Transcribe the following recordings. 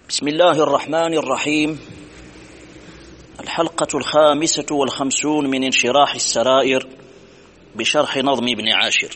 بسم الله الرحمن الرحيم. الحلقة 55 من انشراح السرائر بشرح نظم ابن عاشر.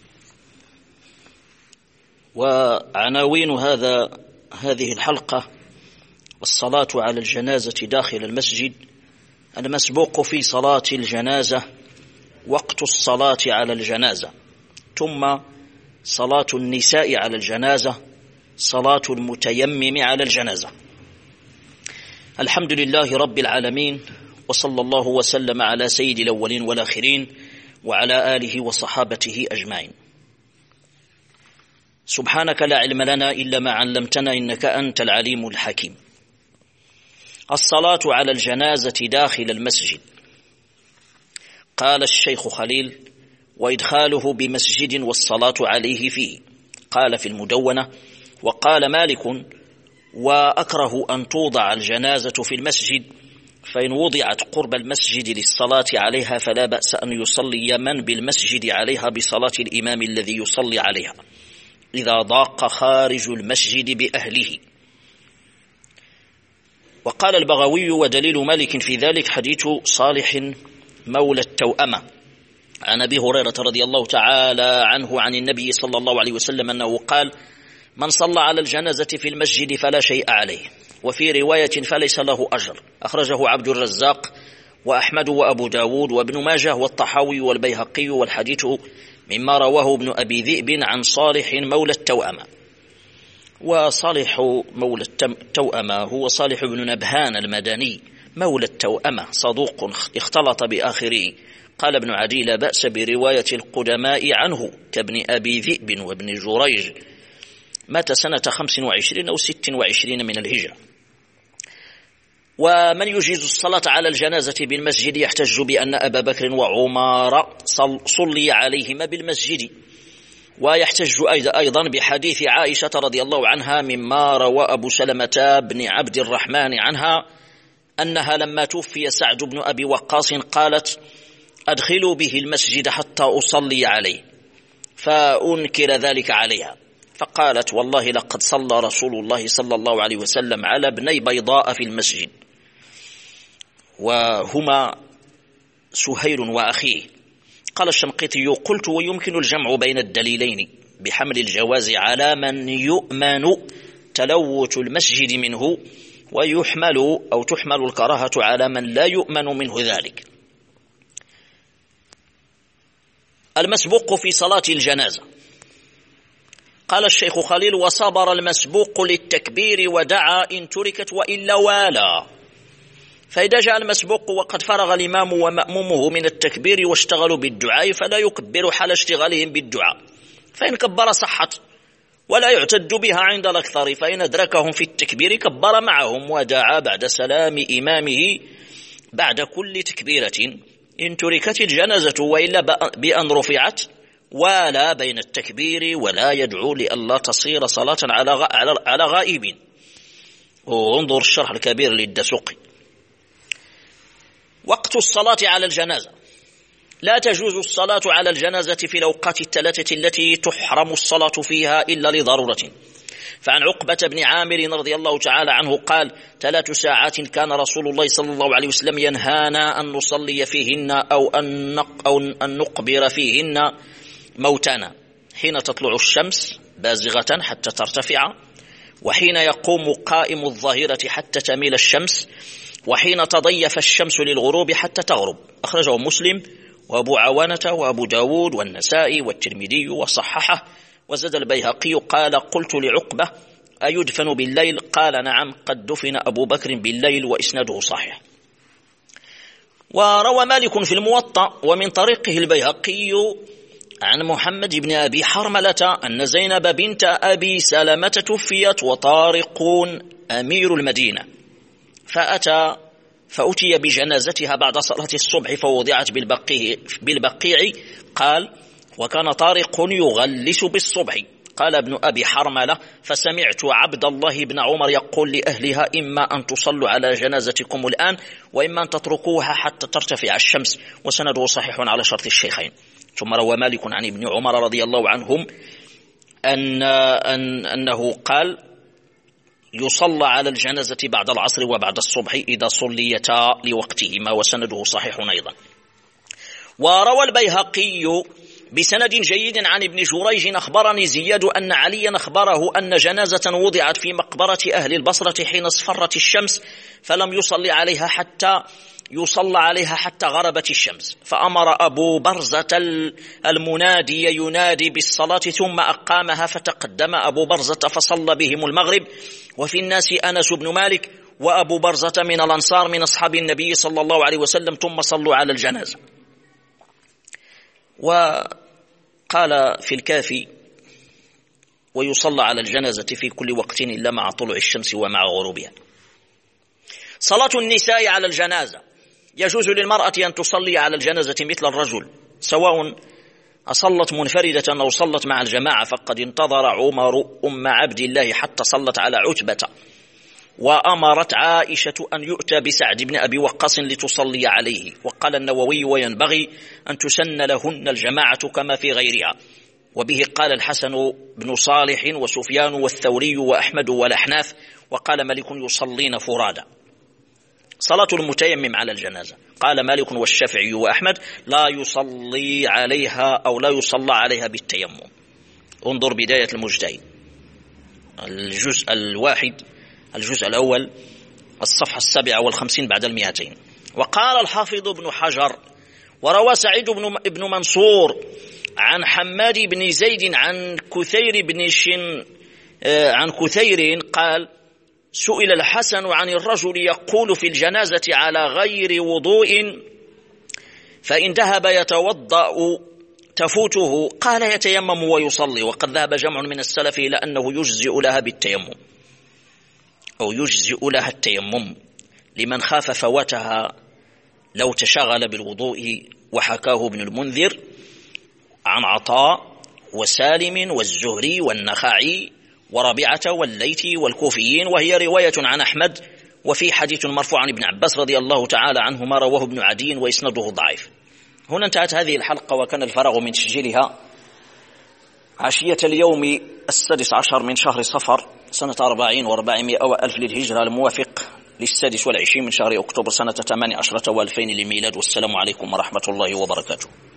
وعناوين هذه الحلقة: الصلاة على الجنازة داخل المسجد، المسبوق في صلاة الجنازة، وقت الصلاة على الجنازة، ثم صلاة النساء على الجنازة، صلاة المتيمم على الجنازة. الحمد لله رب العالمين، وصلى الله وسلم على سيد الأولين والآخرين وعلى آله وصحابته أجمعين. سبحانك لا علم لنا إلا ما علمتنا إنك أنت العليم الحكيم. الصلاة على الجنازة داخل المسجد. قال الشيخ خليل: وإدخاله بمسجد والصلاة عليه فيه. قال في المدونة: وقال مالك: وأكره أن توضع الجنازة في المسجد، فإن وضعت قرب المسجد للصلاة عليها فلا بأس أن يصلي من بالمسجد عليها بصلاة الإمام الذي يصلي عليها إذا ضاق خارج المسجد بأهله. وقال البغوي: ودليل مالك في ذلك حديث صالح مولى التوأمة عن أبي هريرة رضي الله تعالى عنه عن النبي صلى الله عليه وسلم أنه قال: من صلى على الجنازة في المسجد فلا شيء عليه، وفي رواية فليس له أجر. أخرجه عبد الرزاق وأحمد وأبو داود وابن ماجه والطحاوي والبيهقي، والحديث مما رواه ابن أبي ذئب عن صالح مولى التوأمة. وصالح مولى التوأمة هو صالح بن نبهان المدني مولى التوأمة، صدوق اختلط بآخره. قال ابن عدي: لا بأس برواية القدماء عنه كابن أبي ذئب وابن جريج. مات سنة 25 أو 26 من الهجرة. ومن يجيز الصلاة على الجنازة بالمسجد يحتج بأن أبا بكر وعمر صلي عليهما بالمسجد، ويحتج أيضا بحديث عائشة رضي الله عنها مما روى أبو سلمة بن عبد الرحمن عنها أنها لما توفي سعد بن أبي وقاص قالت: أدخلوا به المسجد حتى أصلي عليه، فأنكر ذلك عليها، فقالت: والله لقد صلى رسول الله صلى الله عليه وسلم على ابني بيضاء في المسجد، وهما سهيل وأخيه. قال الشنقيطي: قلت: ويمكن الجمع بين الدليلين بحمل الجواز على من يؤمن تلوث المسجد منه، تحمل الكراهة على من لا يؤمن منه ذلك. المسبوق في صلاة الجنازة. قال الشيخ خليل: وصبر المسبوق للتكبير ودعا إن تركت وإلا والا. فإذا جاء المسبوق وقد فرغ الإمام ومأمومه من التكبير واشتغلوا بالدعاء فلا يكبر حال اشتغالهم بالدعاء، فإن كبر صحت ولا يعتد بها عند الأكثر، فإن أدركهم في التكبير كبر معهم ودعا بعد سلام إمامه بعد كل تكبيرة إن تركت الجنازة، وإلا بأن رفعت ولا بين التكبير ولا يدعو لألا تصير صلاة على غائب. وانظر الشرح الكبير للدسوقي. وقت الصلاة على الجنازة. لا تجوز الصلاة على الجنازة في الأوقات الثلاثة التي تحرم الصلاة فيها إلا لضرورة. فعن عقبة بن عامر رضي الله تعالى عنه قال: 3 ساعات كان رسول الله صلى الله عليه وسلم ينهانا أن نصلي فيهن أو أن نقبر فيهن موتانا: حين تطلع الشمس بازغة حتى ترتفع، وحين يقوم قائم الظهيرة حتى تميل الشمس، وحين تضيف الشمس للغروب حتى تغرب. أخرجه مسلم وأبو عوانة وأبو داود والنسائي والترمذي وصححه. وزاد البيهقي قال: قلت لعقبة: أيدفن بالليل؟ قال: نعم، قد دفن أبو بكر بالليل، وإسناده صحيح. وروى مالك في الموطأ ومن طريقه البيهقي عن محمد بن أبي حرملة أن زينب بنت أبي سلمة توفيت وطارق أمير المدينة، فأتي بجنازتها بعد صلاة الصبح فوضعت بالبقيع. قال: وكان طارق يغلس بالصبح. قال ابن أبي حرملة: فسمعت عبد الله بن عمر يقول لأهلها: إما أن تصلوا على جنازتكم الآن، وإما أن تتركوها حتى ترتفع الشمس. وسنده صحيح على شرط الشيخين. ثم روى مالك عن ابن عمر رضي الله عنهم أنه قال: يصلى على الجنازة بعد العصر وبعد الصبح إذا صليتا لوقتهما، وسنده صحيح أيضا. وروى البيهقي بسند جيد عن ابن جريج أخبرني زياد أن عليا أخبره أن جنازة وضعت في مقبرة أهل البصرة حين اصفرت الشمس، فلم يصلى عليها حتى غربت الشمس، فأمر أبو برزة المنادي ينادي بالصلاة، ثم أقامها، فتقدم أبو برزة فصلى بهم المغرب، وفي الناس أنس بن مالك وأبو برزة من الأنصار من أصحاب النبي صلى الله عليه وسلم، ثم صلوا على الجنازة. وقال في الكافي: ويصلى على الجنازة في كل وقت إلا مع طلوع الشمس ومع غروبها. صلاة النساء على الجنازة: يجوز للمرأة أن تصلي على الجنازة مثل الرجل، سواء أصلت منفردة أو صلت مع الجماعة، فقد انتظر عمر أم عبد الله حتى صلت على عتبة، وأمرت عائشة أن يؤتى بسعد بن أبي وقاص لتصلي عليه. وقال النووي: وينبغي أن تسن لهن الجماعة كما في غيرها. وبه قال الحسن بن صالح وسفيان والثوري وأحمد والأحناف، وقال مالك: يصلين فرادا. صلاة المتيمم على الجنازة: قال مالك والشافعي وأحمد: لا يصلي عليها أو لا يصلى عليها بالتيمم. انظر بداية المجتهد، الجزء الأول، الصفحة 57 بعد 200. وقال الحافظ ابن حجر: وروى سعيد بن منصور عن حماد بن زيد عن كثير قال: سئل الحسن عن الرجل يقول في الجنازة على غير وضوء، فإن ذهب يتوضأ تفوته، قال: يتيمم ويصلي. وقد ذهب جمع من السلف إلى أنه يجزئ لها بالتيمم، أو يجزئ لها التيمم لمن خاف فواتها لو تشغل بالوضوء. وحكاه ابن المنذر عن عطاء وسالم والزهري والنخعي وربيعة والليثي والكوفيين، وهي رواية عن أحمد. وفي حديث مرفوع عن ابن عباس رضي الله تعالى عنهما رواه ابن عدي وإسناده ضعيف. هنا انتهت هذه الحلقة، وكان الفراغ من تسجيلها عشية اليوم 16 من شهر صفر سنة 40 و400 وألف للهجرة، الموافق 26 من شهر أكتوبر سنة 18 و2000 للميلاد. والسلام عليكم ورحمة الله وبركاته.